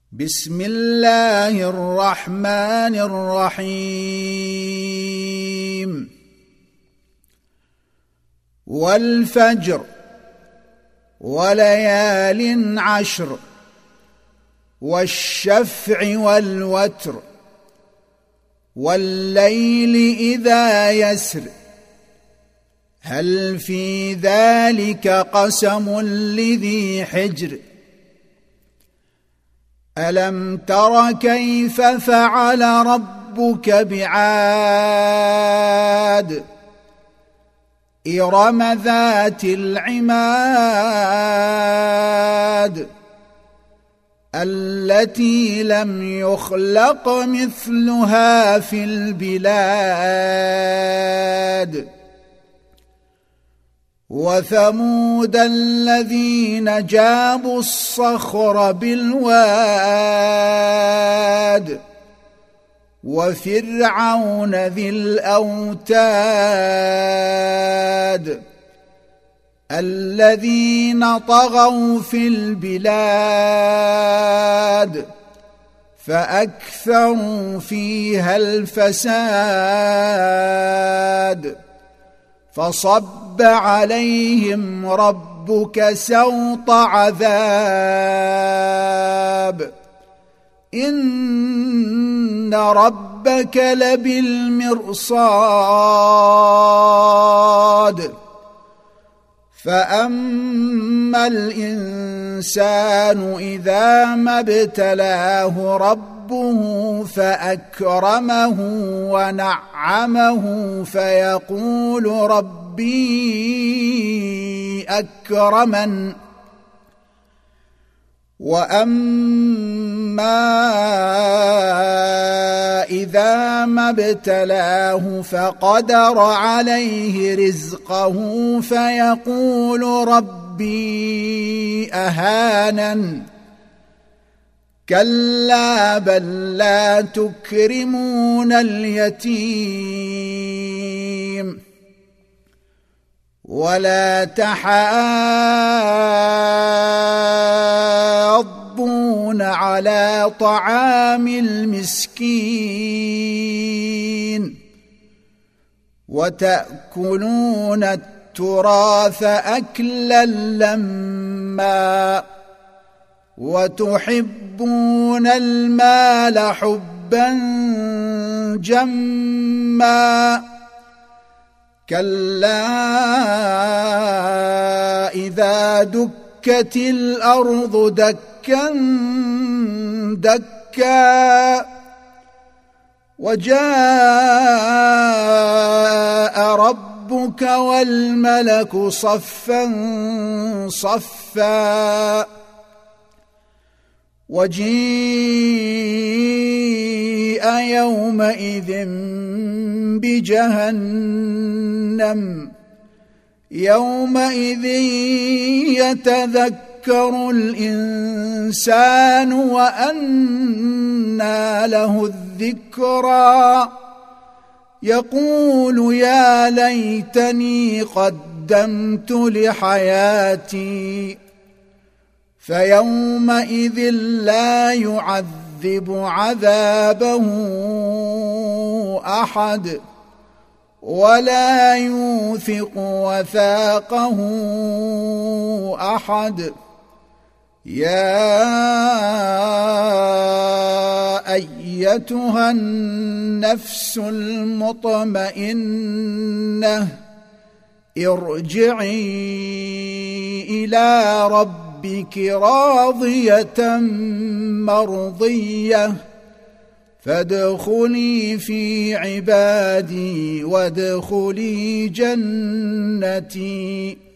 بسم الله الرحمن الرحيم والفجر وليال عشر والشفع والوتر والليل إذا يسر هل في ذلك قسم لذي حجر ألم تر كيف فعل ربك بعاد إرم ذات العماد التي لم يخلق مثلها في البلاد وثمود الذين جابوا الصخر بالواد وفرعون ذي الأوتاد الذين طغوا في البلاد فأكثروا فيها الفساد فصب عليهم ربك سوط عذاب إن ربك لبالمرصاد فأما الإنسان إذا ما ابتلاه ربه فأكرمه ونعمه فيقول ربي أكرمن وأما إذا ما ابتلاه فقدر عليه رزقه فيقول ربي أهانن كلا بل لا تكرمون اليتيم ولا تحاضون على طعام المسكين وتأكلون التراث أكلا لما وتحبون المال حبا جما كلا إذا دكت الأرض دكا دكا وجاء ربك والملك صفا صفا وجيء يومئذ بجهنم يومئذ يتذكر الإنسان وأنى له الذكرى يقول يا ليتني قدمت لحياتي فيومئذ لا يعذب عذابه أحد ولا يوثق وثاقه أحد يا أيتها النفس المطمئنة ارجعي إلى ربك راضية مرضية فادخلي في عبادي وادخلي جنتي